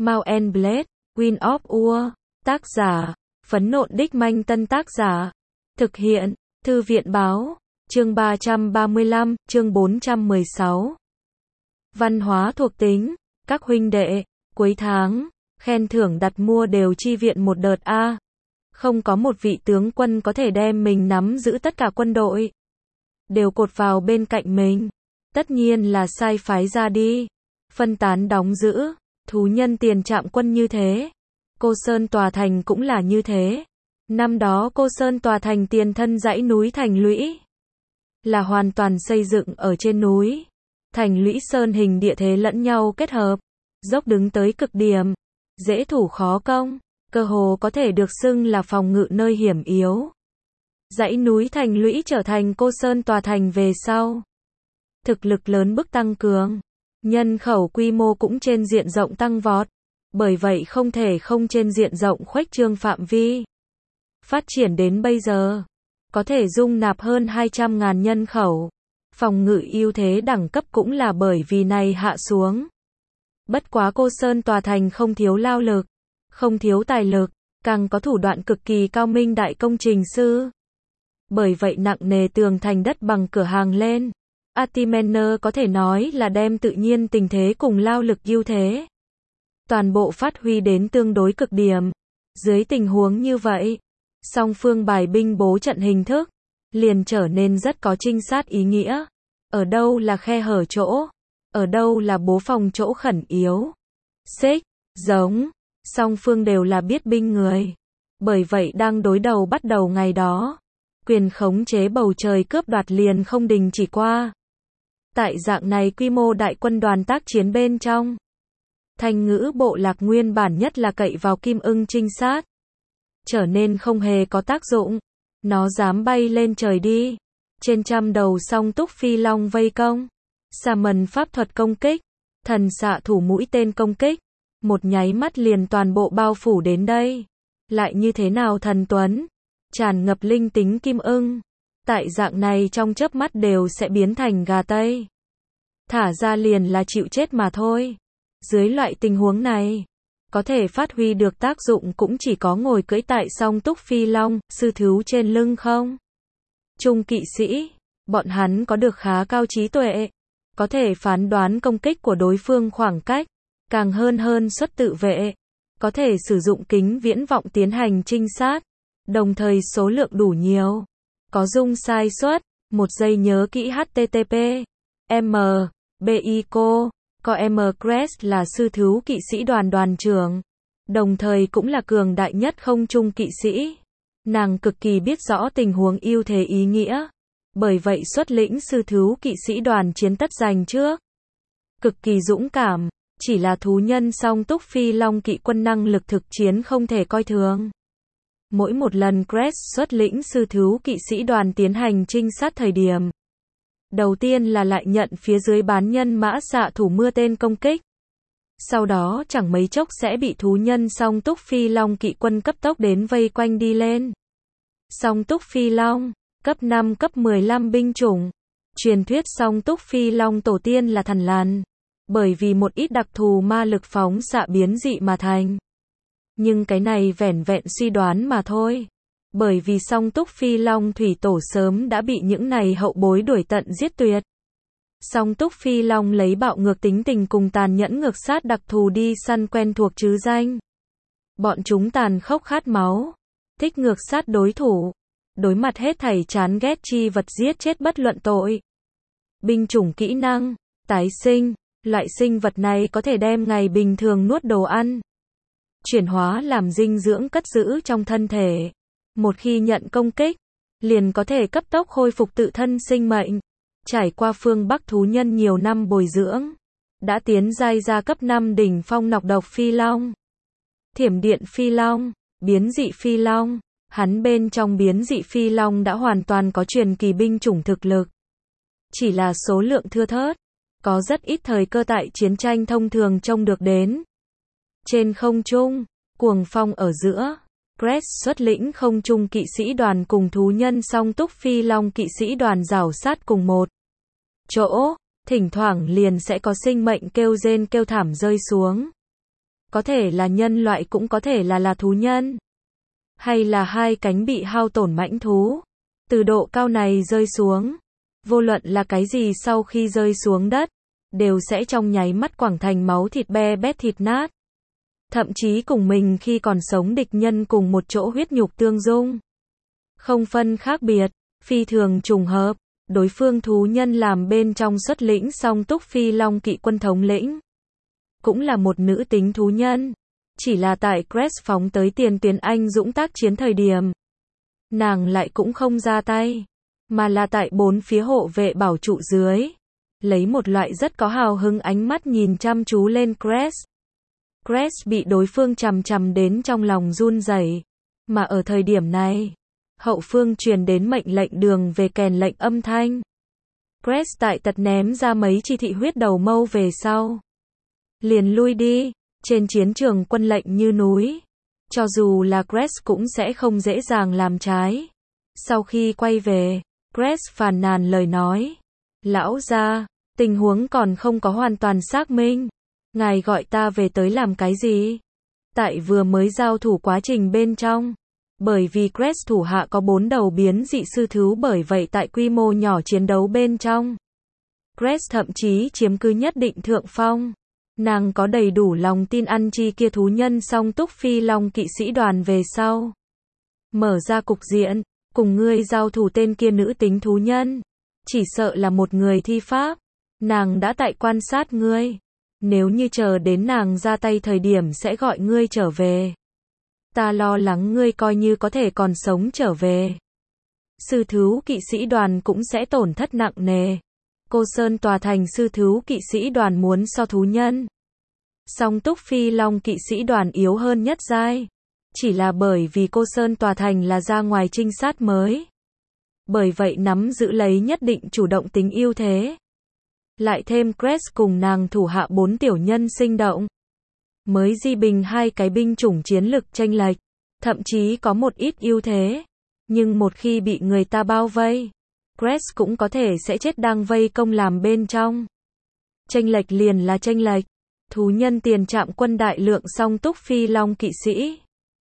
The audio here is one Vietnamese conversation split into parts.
Mount and Blade, Wind of War. Tác giả, Phấn Nộn Đích Manh. Tân tác giả, thực hiện, Thư viện Báo. Chương 335, chương 416. Văn hóa thuộc tính. Các huynh đệ, cuối tháng, khen thưởng đặt mua đều chi viện một đợt a. Không có một vị tướng quân có thể đem mình nắm giữ tất cả quân đội, đều cột vào bên cạnh mình. Tất nhiên là sai phái ra đi, phân tán đóng giữ, thú nhân tiền trạm quân như thế. Cô Sơn tòa thành cũng là như thế. Năm đó Cô Sơn tòa thành tiền thân dãy núi thành lũy, là hoàn toàn xây dựng ở trên núi. Thành lũy sơn hình địa thế lẫn nhau kết hợp, dốc đứng tới cực điểm, dễ thủ khó công, cơ hồ có thể được xưng là phòng ngự nơi hiểm yếu. Dãy núi thành lũy trở thành Cô Sơn tòa thành về sau, thực lực lớn bước tăng cường, nhân khẩu quy mô cũng trên diện rộng tăng vọt, bởi vậy không thể không trên diện rộng khuếch trương phạm vi. Phát triển đến bây giờ, có thể dung nạp hơn 200.000 nhân khẩu. Phòng ngự ưu thế đẳng cấp cũng là bởi vì này hạ xuống. Bất quá Cô Sơn tòa thành không thiếu lao lực, không thiếu tài lực, càng có thủ đoạn cực kỳ cao minh đại công trình sư. Bởi vậy nặng nề tường thành đất bằng cửa hàng lên. Atimener có thể nói là đem tự nhiên tình thế cùng lao lực ưu thế toàn bộ phát huy đến tương đối cực điểm. Dưới tình huống như vậy, song phương bài binh bố trận hình thức liền trở nên rất có trinh sát ý nghĩa. Ở đâu là khe hở chỗ, ở đâu là bố phòng chỗ khẩn yếu. Xích, giống, song phương đều là biết binh người. Bởi vậy đang đối đầu bắt đầu ngày đó, quyền khống chế bầu trời cướp đoạt liền không đình chỉ qua. Tại dạng này quy mô đại quân đoàn tác chiến bên trong, Thanh ngữ bộ lạc nguyên bản nhất là cậy vào Kim Ưng trinh sát, trở nên không hề có tác dụng. Nó dám bay lên trời đi, trên trăm đầu song túc phi long vây công, xà mần pháp thuật công kích, thần xạ thủ mũi tên công kích, một nháy mắt liền toàn bộ bao phủ đến đây. Lại như thế nào thần tuấn, tràn ngập linh tính Kim Ưng, tại dạng này trong chớp mắt đều sẽ biến thành gà tây. Thả ra liền là chịu chết mà thôi. Dưới loại tình huống này, có thể phát huy được tác dụng cũng chỉ có ngồi cưỡi tại song túc phi long, sư thứu trên lưng không. Trung kỵ sĩ, bọn hắn có được khá cao trí tuệ, có thể phán đoán công kích của đối phương khoảng cách, càng hơn xuất tự vệ, có thể sử dụng kính viễn vọng tiến hành trinh sát, đồng thời số lượng đủ nhiều, có dung sai suất. Một giây nhớ kỹ http m bico có M Crest là sư thứu kỵ sĩ đoàn đoàn trưởng, đồng thời cũng là cường đại nhất không trung kỵ sĩ. Nàng cực kỳ biết rõ tình huống ưu thế ý nghĩa, bởi vậy xuất lĩnh sư thứu kỵ sĩ đoàn chiến tất giành trước. Cực kỳ dũng cảm, chỉ là thú nhân song túc phi long kỵ quân năng lực thực chiến không thể coi thường. Mỗi một lần Crest xuất lĩnh sư thứu kỵ sĩ đoàn tiến hành trinh sát thời điểm, đầu tiên là lại nhận phía dưới bán nhân mã xạ thủ mưa tên công kích. Sau đó chẳng mấy chốc sẽ bị thú nhân song túc phi long kỵ quân cấp tốc đến vây quanh đi lên. Song túc phi long, cấp 5 cấp 15 binh chủng. Truyền thuyết song túc phi long tổ tiên là thần lằn, bởi vì một ít đặc thù ma lực phóng xạ biến dị mà thành. Nhưng cái này vẻn vẹn suy đoán mà thôi. Bởi vì song túc phi long thủy tổ sớm đã bị những này hậu bối đuổi tận giết tuyệt. Song túc phi long lấy bạo ngược tính tình cùng tàn nhẫn ngược sát đặc thù đi săn quen thuộc chứ danh. Bọn chúng tàn khốc khát máu, thích ngược sát đối thủ, đối mặt hết thảy chán ghét chi vật giết chết bất luận tội. Binh chủng kỹ năng, tái sinh, loại sinh vật này có thể đem ngày bình thường nuốt đồ ăn, chuyển hóa làm dinh dưỡng cất giữ trong thân thể. Một khi nhận công kích, liền có thể cấp tốc khôi phục tự thân sinh mệnh. Trải qua phương Bắc thú nhân nhiều năm bồi dưỡng, đã tiến giai ra cấp 5 đỉnh phong nọc độc phi long, thiểm điện phi long, biến dị phi long. Hắn bên trong biến dị phi long đã hoàn toàn có truyền kỳ binh chủng thực lực. Chỉ là số lượng thưa thớt, có rất ít thời cơ tại chiến tranh thông thường trông được đến. Trên không trung, cuồng phong ở giữa, Crest xuất lĩnh không trung kỵ sĩ đoàn cùng thú nhân song túc phi long kỵ sĩ đoàn rảo sát cùng một chỗ, thỉnh thoảng liền sẽ có sinh mệnh kêu rên kêu thảm rơi xuống. Có thể là nhân loại cũng có thể là thú nhân. Hay là hai cánh bị hao tổn mãnh thú. Từ độ cao này rơi xuống. Vô luận là cái gì sau khi rơi xuống đất, đều sẽ trong nháy mắt quẳng thành máu thịt be bét thịt nát. Thậm chí cùng mình khi còn sống địch nhân cùng một chỗ huyết nhục tương dung. Không phân khác biệt, phi thường trùng hợp, đối phương thú nhân làm bên trong xuất lĩnh Song Túc Phi Long kỵ quân thống lĩnh. Cũng là một nữ tính thú nhân. Chỉ là tại Crest phóng tới tiền tuyến anh dũng tác chiến thời điểm. Nàng lại cũng không ra tay. Mà là tại bốn phía hộ vệ bảo trụ dưới. Lấy một loại rất có hào hứng ánh mắt nhìn chăm chú lên Crest. Crest bị đối phương chằm chằm đến trong lòng run rẩy. Mà ở thời điểm này, hậu phương truyền đến mệnh lệnh đường về kèn lệnh âm thanh. Crest tại tật ném ra mấy chi thị huyết đầu mâu về sau. Liền lui đi, trên chiến trường quân lệnh như núi. Cho dù là Crest cũng sẽ không dễ dàng làm trái. Sau khi quay về, Crest phàn nàn lời nói. Lão gia, tình huống còn không có hoàn toàn xác minh. Ngài gọi ta về tới làm cái gì? Tại vừa mới giao thủ quá trình bên trong. Bởi vì Crest thủ hạ có 4 đầu biến dị sư thú, bởi vậy tại quy mô nhỏ chiến đấu bên trong. Crest thậm chí chiếm cứ nhất định thượng phong. Nàng có đầy đủ lòng tin ăn chi kia thú nhân Song Túc Phi Long kỵ sĩ đoàn về sau. Mở ra cục diện, cùng ngươi giao thủ tên kia nữ tính thú nhân. Chỉ sợ là một người thi pháp. Nàng đã tại quan sát ngươi. Nếu như chờ đến nàng ra tay thời điểm sẽ gọi ngươi trở về. Ta lo lắng ngươi coi như có thể còn sống trở về. Sư thú kỵ sĩ đoàn cũng sẽ tổn thất nặng nề. Cô Sơn tòa thành sư thú kỵ sĩ đoàn muốn so thú nhân. Song Túc Phi Long kỵ sĩ đoàn yếu hơn nhất giai. Chỉ là bởi vì cô Sơn tòa thành là ra ngoài trinh sát mới. Bởi vậy nắm giữ lấy nhất định chủ động tính ưu thế. Lại thêm Crest cùng nàng thủ hạ 4 tiểu nhân sinh động. Mới di bình hai cái binh chủng chiến lực chênh lệch. Thậm chí có một ít ưu thế. Nhưng một khi bị người ta bao vây, Crest cũng có thể sẽ chết đang vây công làm bên trong. Chênh lệch liền là chênh lệch. Thú nhân tiền trạm quân đại lượng Song Túc Phi Long kỵ sĩ.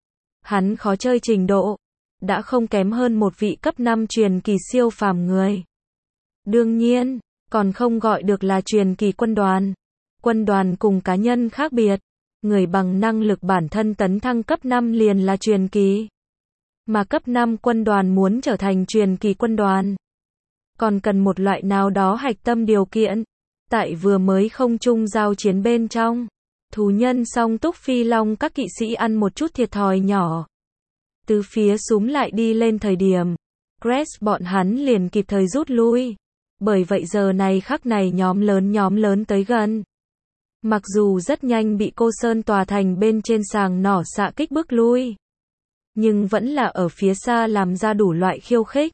Hắn khó chơi trình độ. Đã không kém hơn một vị cấp 5 truyền kỳ siêu phàm người. Đương nhiên, còn không gọi được là truyền kỳ quân đoàn. Quân đoàn cùng cá nhân khác biệt. Người bằng năng lực bản thân tấn thăng cấp 5 liền là truyền kỳ. Mà cấp 5 quân đoàn muốn trở thành truyền kỳ quân đoàn. Còn cần một loại nào đó hạch tâm điều kiện. Tại vừa mới không trung giao chiến bên trong. Thú nhân Song Túc Phi Long các kỵ sĩ ăn một chút thiệt thòi nhỏ. Từ phía súm lại đi lên thời điểm. Crest bọn hắn liền kịp thời rút lui. Bởi vậy giờ này khắc này nhóm lớn tới gần. Mặc dù rất nhanh bị cô Sơn tòa thành bên trên sàng nỏ xạ kích bước lui. Nhưng vẫn là ở phía xa làm ra đủ loại khiêu khích.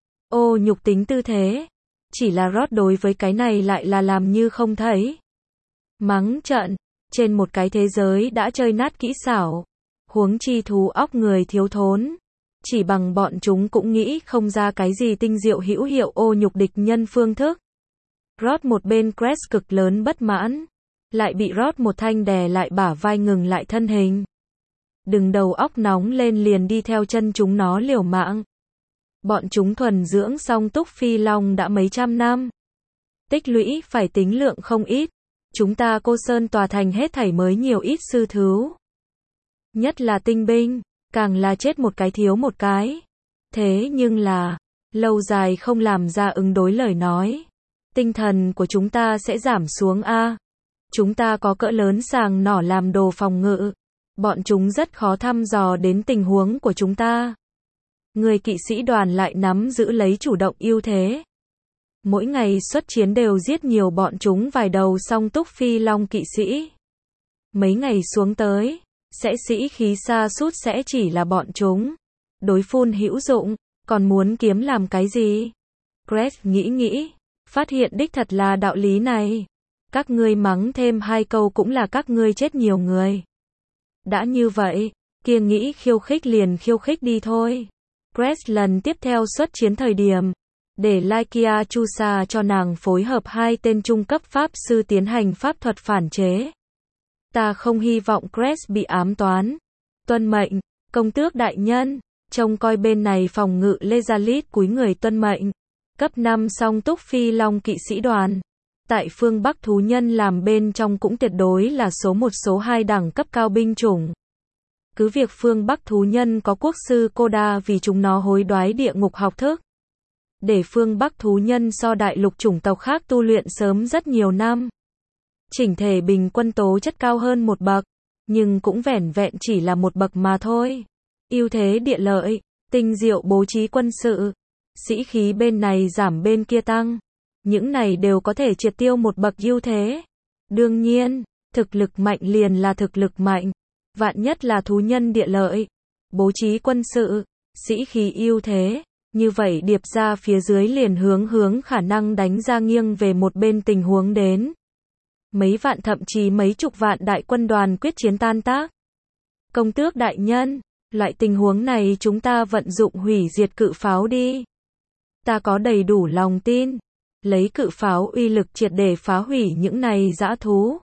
Ô nhục tính tư thế. Chỉ là Rod đối với cái này lại là làm như không thấy. Mắng trận. Trên một cái thế giới đã chơi nát kỹ xảo. Huống chi thú óc người thiếu thốn. Chỉ bằng bọn chúng cũng nghĩ không ra cái gì tinh diệu hữu hiệu ô nhục địch nhân phương thức. Rod một bên Crest cực lớn bất mãn. Lại bị Rod một thanh đè lại bả vai ngừng lại thân hình. Đừng đầu óc nóng lên liền đi theo chân chúng nó liều mạng. Bọn chúng thuần dưỡng Song Túc Phi Long đã mấy trăm năm. Tích lũy phải tính lượng không ít. Chúng ta cô Sơn tòa thành hết thảy mới nhiều ít sư thú. Nhất là tinh binh, càng là chết một cái thiếu một cái. Thế nhưng là, lâu dài không làm ra ứng đối lời nói. Tinh thần của chúng ta sẽ giảm xuống a. Chúng ta có cỡ lớn sàng nỏ làm đồ phòng ngự. Bọn chúng rất khó thăm dò đến tình huống của chúng ta. Người kỵ sĩ đoàn lại nắm giữ lấy chủ động ưu thế. Mỗi ngày xuất chiến đều giết nhiều bọn chúng vài đầu Song Túc Phi Long kỵ sĩ. Mấy ngày xuống tới, sẽ sĩ khí xa sút sẽ chỉ là bọn chúng. Đối phun hữu dụng, còn muốn kiếm làm cái gì? Crest nghĩ, phát hiện đích thật là đạo lý này. Các ngươi mắng thêm 2 câu cũng là các ngươi chết nhiều người. Đã như vậy, kia nghĩ khiêu khích liền khiêu khích đi thôi. Crest lần tiếp theo xuất chiến thời điểm, để Lykia Chusa cho nàng phối hợp 2 tên trung cấp pháp sư tiến hành pháp thuật phản chế. Ta không hy vọng Crest bị ám toán. Tuân mệnh, công tước đại nhân. Trông coi bên này phòng ngự Lezalit cúi người tuân mệnh. Cấp 5 song túc phi long kỵ sĩ đoàn. Tại phương Bắc thú nhân làm bên trong cũng tuyệt đối là số 1 số 2 đẳng cấp cao binh chủng. Cứ việc phương Bắc thú nhân có quốc sư Koda vì chúng nó hối đoái địa ngục học thức. Để phương Bắc thú nhân so đại lục chủng tộc khác tu luyện sớm rất nhiều năm. Chỉnh thể bình quân tố chất cao hơn một bậc, nhưng cũng vẻn vẹn chỉ là một bậc mà thôi. Ưu thế địa lợi, tinh diệu bố trí quân sự, sĩ khí bên này giảm bên kia tăng. Những này đều có thể triệt tiêu một bậc ưu thế. Đương nhiên, thực lực mạnh liền là thực lực mạnh. Vạn nhất là thú nhân địa lợi, bố trí quân sự, sĩ khí ưu thế. Như vậy điệp ra phía dưới liền hướng khả năng đánh ra nghiêng về một bên tình huống đến. Mấy vạn thậm chí mấy chục vạn đại quân đoàn quyết chiến tan tác. Công tước đại nhân, loại tình huống này chúng ta vận dụng hủy diệt cự pháo đi. Ta có đầy đủ lòng tin. Lấy cự pháo uy lực triệt để phá hủy những này dã thú.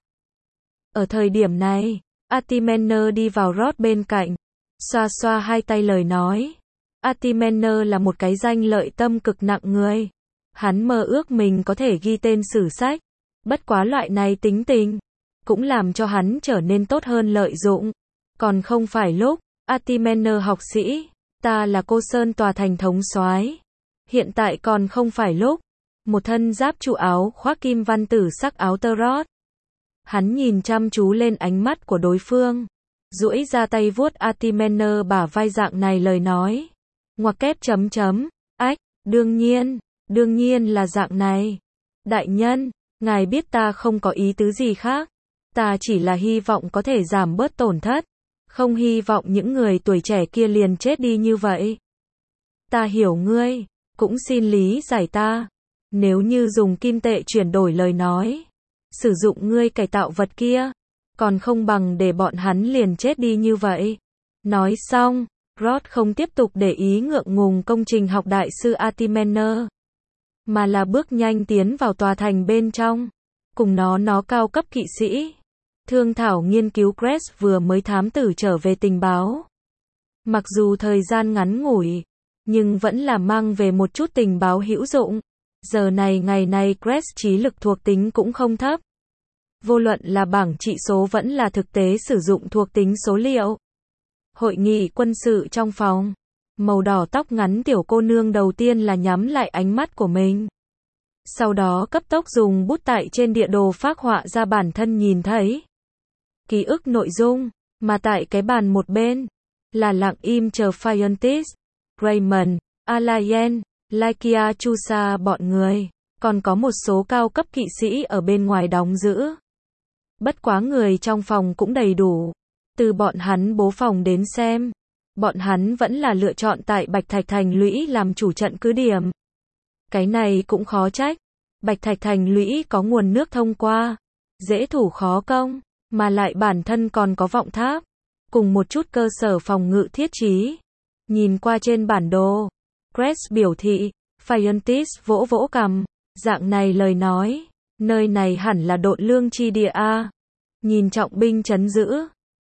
Ở thời điểm này, Atimener đi vào Rod bên cạnh, xoa xoa hai tay lời nói. Atimener là một cái danh lợi tâm cực nặng người. Hắn mơ ước mình có thể ghi tên sử sách. Bất quá loại này tính tình, cũng làm cho hắn trở nên tốt hơn lợi dụng. Còn không phải lúc, Atimener học sĩ, ta là cô Sơn tòa thành thống soái. Hiện tại còn không phải lúc. Một thân giáp trụ áo khoác kim văn tử sắc áo tơ rót. Hắn nhìn chăm chú lên ánh mắt của đối phương. Duỗi ra tay vuốt Atimener bả vai dạng này lời nói. Ngoặc kép chấm chấm. Ách, đương nhiên là dạng này. Đại nhân, ngài biết ta không có ý tứ gì khác. Ta chỉ là hy vọng có thể giảm bớt tổn thất. Không hy vọng những người tuổi trẻ kia liền chết đi như vậy. Ta hiểu ngươi, cũng xin lý giải ta. Nếu như dùng kim tệ chuyển đổi lời nói, sử dụng ngươi cải tạo vật kia, còn không bằng để bọn hắn liền chết đi như vậy. Nói xong, Rod không tiếp tục để ý ngượng ngùng công trình học đại sư Atimener, mà là bước nhanh tiến vào tòa thành bên trong, cùng nó cao cấp kỵ sĩ. Thương thảo nghiên cứu Crest vừa mới thám tử trở về tình báo. Mặc dù thời gian ngắn ngủi, nhưng vẫn là mang về một chút tình báo hữu dụng. Giờ này ngày này Crest trí lực thuộc tính cũng không thấp. Vô luận là bảng trị số vẫn là thực tế sử dụng thuộc tính số liệu. Hội nghị quân sự trong phòng. Màu đỏ tóc ngắn tiểu cô nương đầu tiên là nhắm lại ánh mắt của mình. Sau đó cấp tốc dùng bút tại trên địa đồ phác họa ra bản thân nhìn thấy ký ức nội dung, mà tại cái bàn một bên là lặng im chờ Fiontis, Raymond, Alayen, Lykia Chusa bọn người, còn có một số cao cấp kỵ sĩ ở bên ngoài đóng giữ. Bất quá người trong phòng cũng đầy đủ. Từ bọn hắn bố phòng đến xem, bọn hắn vẫn là lựa chọn tại Bạch Thạch Thành lũy làm chủ trận cứ điểm. Cái này cũng khó trách. Bạch Thạch Thành lũy có nguồn nước thông qua, dễ thủ khó công, mà lại bản thân còn có vọng tháp, cùng một chút cơ sở phòng ngự thiết trí. Nhìn qua trên bản đồ, Crest biểu thị, Fiontis vỗ vỗ cằm, dạng này lời nói, nơi này hẳn là độn lương chi địa a. Nhìn trọng binh trấn giữ,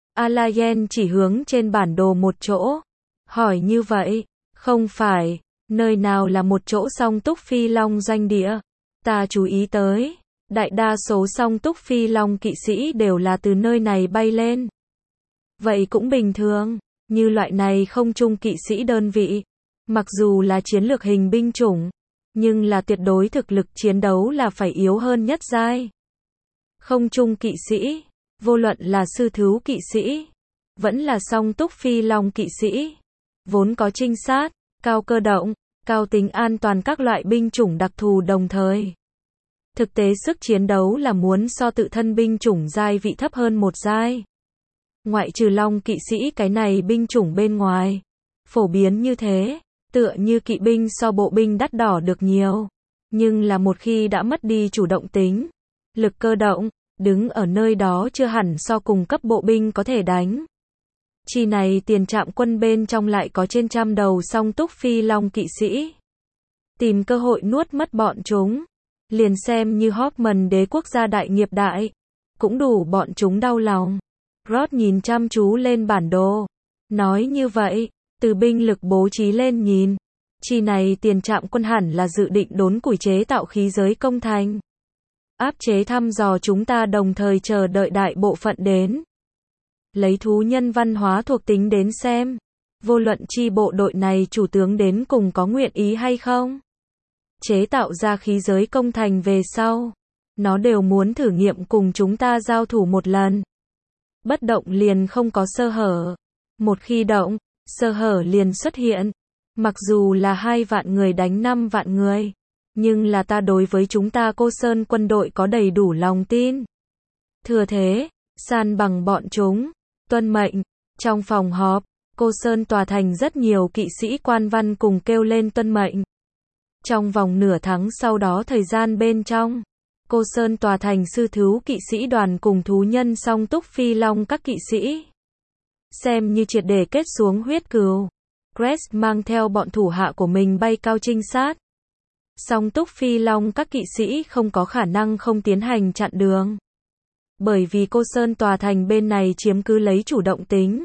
Alayen chỉ hướng trên bản đồ một chỗ, hỏi như vậy, không phải, nơi nào là một chỗ song túc phi long doanh địa, ta chú ý tới, đại đa số song túc phi long kỵ sĩ đều là từ nơi này bay lên. Vậy cũng bình thường, như loại này không trung kỵ sĩ đơn vị, mặc dù là chiến lược hình binh chủng, nhưng là tuyệt đối thực lực chiến đấu là phải yếu hơn nhất giai. Không trung kỵ sĩ, vô luận là sư thú kỵ sĩ, vẫn là song túc phi long kỵ sĩ, vốn có trinh sát, cao cơ động, cao tính an toàn các loại binh chủng đặc thù đồng thời. Thực tế sức chiến đấu là muốn so tự thân binh chủng giai vị thấp hơn một giai. Ngoại trừ long kỵ sĩ cái này binh chủng bên ngoài, phổ biến như thế, tựa như kỵ binh so bộ binh đắt đỏ được nhiều. Nhưng là một khi đã mất đi chủ động tính, lực cơ động, đứng ở nơi đó chưa hẳn so cùng cấp bộ binh có thể đánh. Chi này tiền trạm quân bên trong lại có trên trăm đầu song túc phi long kỵ sĩ. Tìm cơ hội nuốt mất bọn chúng. Liền xem như Hoffman đế quốc gia đại nghiệp đại. cũng đủ bọn chúng đau lòng. Roth nhìn chăm chú lên bản đồ. Nói như vậy, từ binh lực bố trí lên nhìn. Chi này tiền trạm quân hẳn là dự định đốn củi chế tạo khí giới công thành. Áp chế thăm dò chúng ta đồng thời chờ đợi đại bộ phận đến. Lấy thú nhân văn hóa thuộc tính đến xem. Vô luận chi bộ đội này chủ tướng đến cùng có nguyện ý hay không. Chế tạo ra khí giới công thành về sau. Nó đều muốn thử nghiệm cùng chúng ta giao thủ một lần. Bất động liền không có sơ hở. Một khi động, sơ hở liền xuất hiện. Mặc dù là 2 vạn người đánh 5 vạn người. Nhưng là ta đối với chúng ta Cô Sơn quân đội có đầy đủ lòng tin. Thừa thế, san bằng bọn chúng. Tuân mệnh. Trong phòng họp, Cô Sơn tòa thành rất nhiều kỵ sĩ quan văn cùng kêu lên tuân mệnh. Trong vòng nửa tháng sau đó thời gian bên trong, Cô Sơn tòa thành sư thú kỵ sĩ đoàn cùng thú nhân song túc phi long các kỵ sĩ. Xem như triệt để kết xuống huyết cừu. Crest mang theo bọn thủ hạ của mình bay cao trinh sát. Song túc phi long các kỵ sĩ không có khả năng không tiến hành chặn đường. Bởi vì Cô Sơn tòa thành bên này chiếm cứ lấy chủ động tính.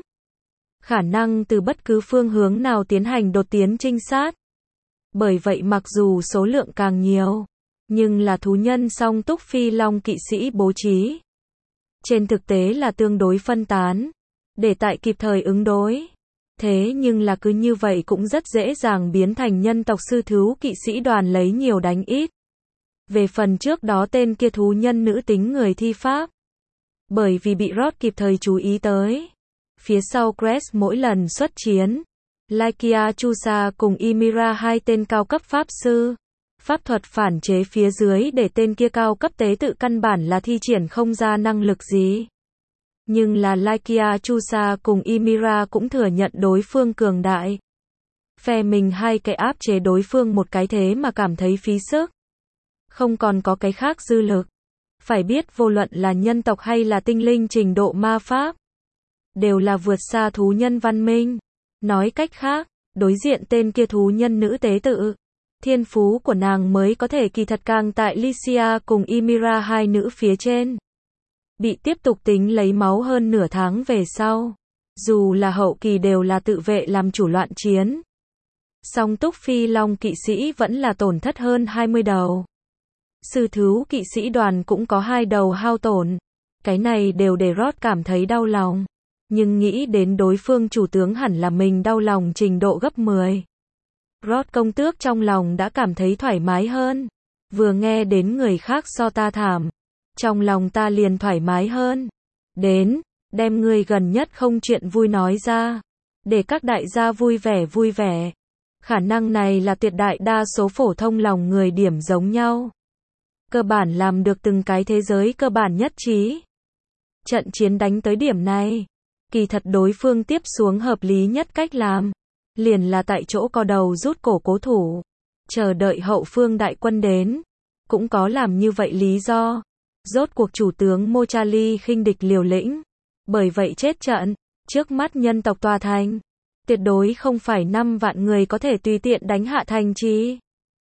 Khả năng từ bất cứ phương hướng nào tiến hành đột tiến trinh sát. Bởi vậy mặc dù số lượng càng nhiều, nhưng là thú nhân song túc phi long kỵ sĩ bố trí. Trên thực tế là tương đối phân tán, để tại kịp thời ứng đối. Thế nhưng là cứ như vậy cũng rất dễ dàng biến thành nhân tộc sư thú kỵ sĩ đoàn lấy nhiều đánh ít. Về phần trước đó tên kia thú nhân nữ tính người thi pháp. Bởi vì bị Roth kịp thời chú ý tới. Phía sau Crest mỗi lần xuất chiến. Lykia Chusa cùng Ymira 2 tên cao cấp pháp sư. Pháp thuật phản chế phía dưới để tên kia cao cấp tế tự căn bản là thi triển không ra năng lực gì. Nhưng là Lykia Chusa cùng Ymira cũng thừa nhận đối phương cường đại. Phe mình 2 cái áp chế đối phương một cái thế mà cảm thấy phí sức. Không còn có cái khác dư lực. Phải biết vô luận là nhân tộc hay là tinh linh trình độ ma pháp. Đều là vượt xa thú nhân văn minh. Nói cách khác, đối diện tên kia thú nhân nữ tế tự. Thiên phú của nàng mới có thể kỳ thật càng tại Lycia cùng Ymira 2 nữ phía trên. Bị tiếp tục tính lấy máu hơn nửa tháng về sau. Dù là hậu kỳ đều là tự vệ làm chủ loạn chiến. Song túc phi long kỵ sĩ vẫn là tổn thất hơn 20 đầu. Sư thú kỵ sĩ đoàn cũng có 2 đầu hao tổn. Cái này đều để Roth cảm thấy đau lòng. Nhưng nghĩ đến đối phương chủ tướng hẳn là mình đau lòng trình độ gấp 10. Roth công tước trong lòng đã cảm thấy thoải mái hơn. Vừa nghe đến người khác so ta thảm. Trong lòng ta liền thoải mái hơn. Đến, đem người gần nhất không chuyện vui nói ra. Để các đại gia vui vẻ. Khả năng này là tuyệt đại đa số phổ thông lòng người điểm giống nhau. Cơ bản làm được từng cái thế giới cơ bản nhất trí. Trận chiến đánh tới điểm này. Kỳ thật đối phương tiếp xuống hợp lý nhất cách làm. Liền là tại chỗ co đầu rút cổ cố thủ. Chờ đợi hậu phương đại quân đến. Cũng có làm như vậy lý do. Rốt cuộc chủ tướng Mochali khinh địch liều lĩnh. Bởi vậy chết trận. Trước mắt nhân tộc tòa thành. Tuyệt đối không phải 5 vạn người có thể tùy tiện đánh hạ thành trì.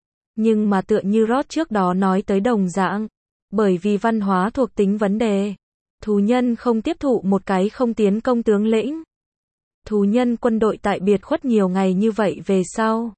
Nhưng mà tựa như Roth trước đó nói tới đồng dạng. Bởi vì văn hóa thuộc tính vấn đề. Thú nhân không tiếp thụ một cái không tiến công tướng lĩnh. Thú nhân quân đội tại biệt khuất nhiều ngày như vậy về sau.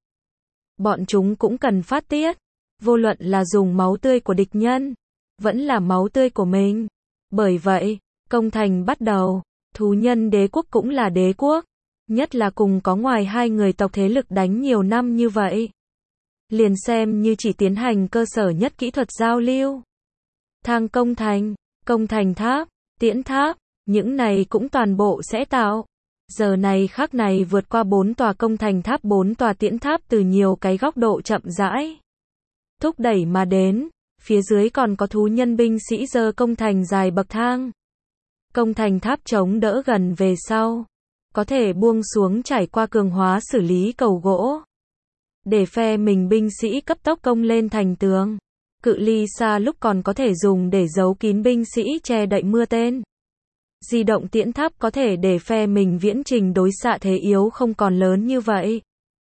Bọn chúng cũng cần phát tiết. Vô luận là dùng máu tươi của địch nhân. Vẫn là máu tươi của mình. Bởi vậy, công thành bắt đầu. Thú nhân đế quốc cũng là đế quốc. Nhất là cùng có ngoài 2 người tộc thế lực đánh nhiều năm như vậy. Liền xem như chỉ tiến hành cơ sở nhất kỹ thuật giao lưu. Thang công thành tháp, tiễn tháp, những này cũng toàn bộ sẽ tạo. Giờ này khắc này vượt qua 4 tòa công thành tháp 4 tòa tiễn tháp từ nhiều cái góc độ chậm rãi. Thúc đẩy mà đến, phía dưới còn có thú nhân binh sĩ giơ công thành dài bậc thang. Công thành tháp chống đỡ gần về sau. Có thể buông xuống trải qua cường hóa xử lý cầu gỗ. Để phe mình binh sĩ cấp tốc công lên thành tường. Cự ly xa lúc còn có thể dùng để giấu kín binh sĩ che đậy mưa tên. Di động tiễn tháp có thể để phe mình viễn trình đối xạ thế yếu không còn lớn như vậy.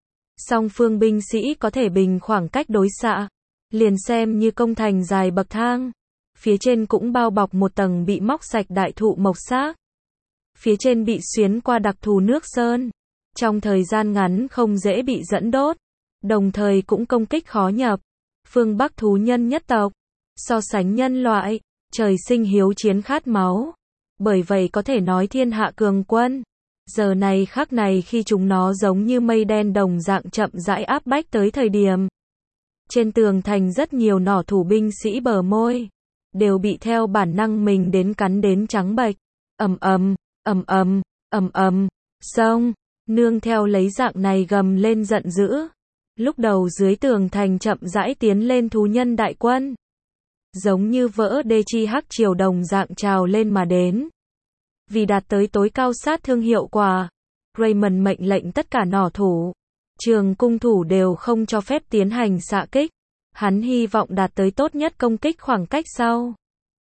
Song phương binh sĩ có thể bình khoảng cách đối xạ. Liền xem như công thành dài bậc thang. phía trên cũng bao bọc một tầng bị móc sạch đại thụ mộc xác. Phía trên bị xuyến qua đặc thù nước sơn, trong thời gian ngắn không dễ bị dẫn đốt, đồng thời cũng công kích khó nhập. Phương Bắc thú nhân nhất tộc, so sánh nhân loại, trời sinh hiếu chiến khát máu, bởi vậy có thể nói thiên hạ cường quân. Giờ này khắc này khi chúng nó giống như mây đen đồng dạng chậm rãi áp bách tới thời điểm. Trên tường thành rất nhiều nỏ thủ binh sĩ bờ môi, đều bị theo bản năng mình đến cắn đến trắng bệch. Ầm ầm, ầm ầm, ầm ầm, xong, nương theo lấy dạng này gầm lên giận dữ. Lúc đầu dưới tường thành chậm rãi tiến lên thú nhân đại quân, giống như vỡ đê chi hắc triều đồng dạng trào lên mà đến. Vì đạt tới tối cao sát thương hiệu quả, Raymond mệnh lệnh tất cả nỏ thủ, trường cung thủ đều không cho phép tiến hành xạ kích. Hắn hy vọng đạt tới tốt nhất công kích khoảng cách sau.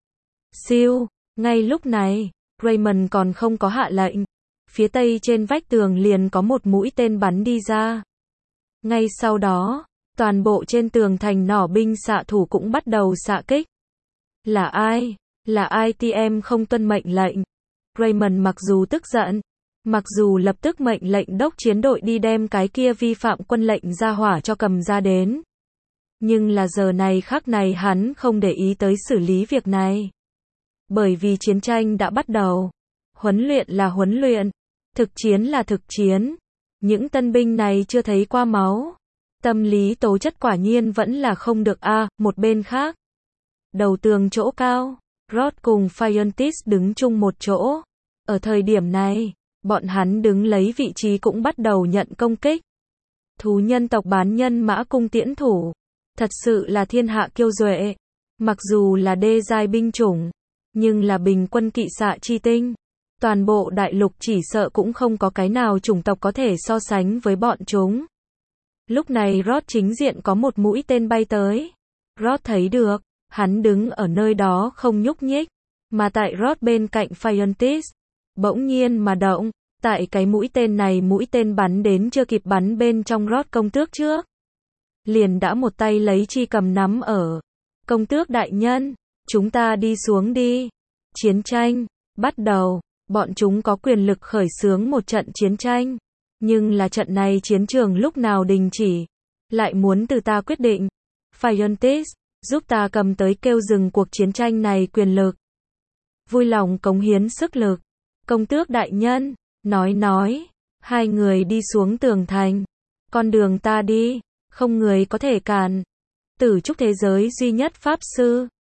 Siêu, ngay lúc này, Raymond còn không có hạ lệnh. Phía tây trên vách tường liền có một mũi tên bắn đi ra. Ngay sau đó, toàn bộ trên tường thành nỏ binh xạ thủ cũng bắt đầu xạ kích. Là ai? Là ai TM không tuân mệnh lệnh? Raymond mặc dù tức giận, mặc dù lập tức mệnh lệnh đốc chiến đội đi đem cái kia vi phạm quân lệnh ra hỏa cho cầm ra đến. Nhưng là giờ này khắc này hắn không để ý tới xử lý việc này. Bởi vì chiến tranh đã bắt đầu. Huấn luyện là huấn luyện. Thực chiến là thực chiến. Những tân binh này chưa thấy qua máu. Tâm lý tố chất quả nhiên vẫn là không được a. Một bên khác, đầu tường chỗ cao, Rod cùng Fiontis đứng chung một chỗ. Ở thời điểm này, bọn hắn đứng lấy vị trí cũng bắt đầu nhận công kích. Thú nhân tộc bán nhân mã cung tiễn thủ, thật sự là thiên hạ kiêu duệ. Mặc dù là đê giai binh chủng, nhưng là bình quân kỵ xạ chi tinh. Toàn bộ đại lục chỉ sợ cũng không có cái nào chủng tộc có thể so sánh với bọn chúng. Lúc này Rod chính diện có một mũi tên bay tới. Rod thấy được, hắn đứng ở nơi đó không nhúc nhích, mà tại Rod bên cạnh Fiontis, bỗng nhiên mà động, tại cái mũi tên bắn đến chưa kịp bắn bên trong Rod công tước trước. Liền đã một tay lấy chi cầm nắm ở. Công tước đại nhân, chúng ta đi xuống đi. Chiến tranh, bắt đầu, bọn chúng có quyền lực khởi xướng một trận chiến tranh. Nhưng là trận này chiến trường lúc nào đình chỉ, lại muốn từ ta quyết định. Fiontis, giúp ta cầm tới kêu dừng cuộc chiến tranh này quyền lực. Vui lòng cống hiến sức lực. Công tước đại nhân, nói, hai người đi xuống tường thành. Con đường ta đi, không người có thể cản. Tử trúc thế giới duy nhất pháp sư,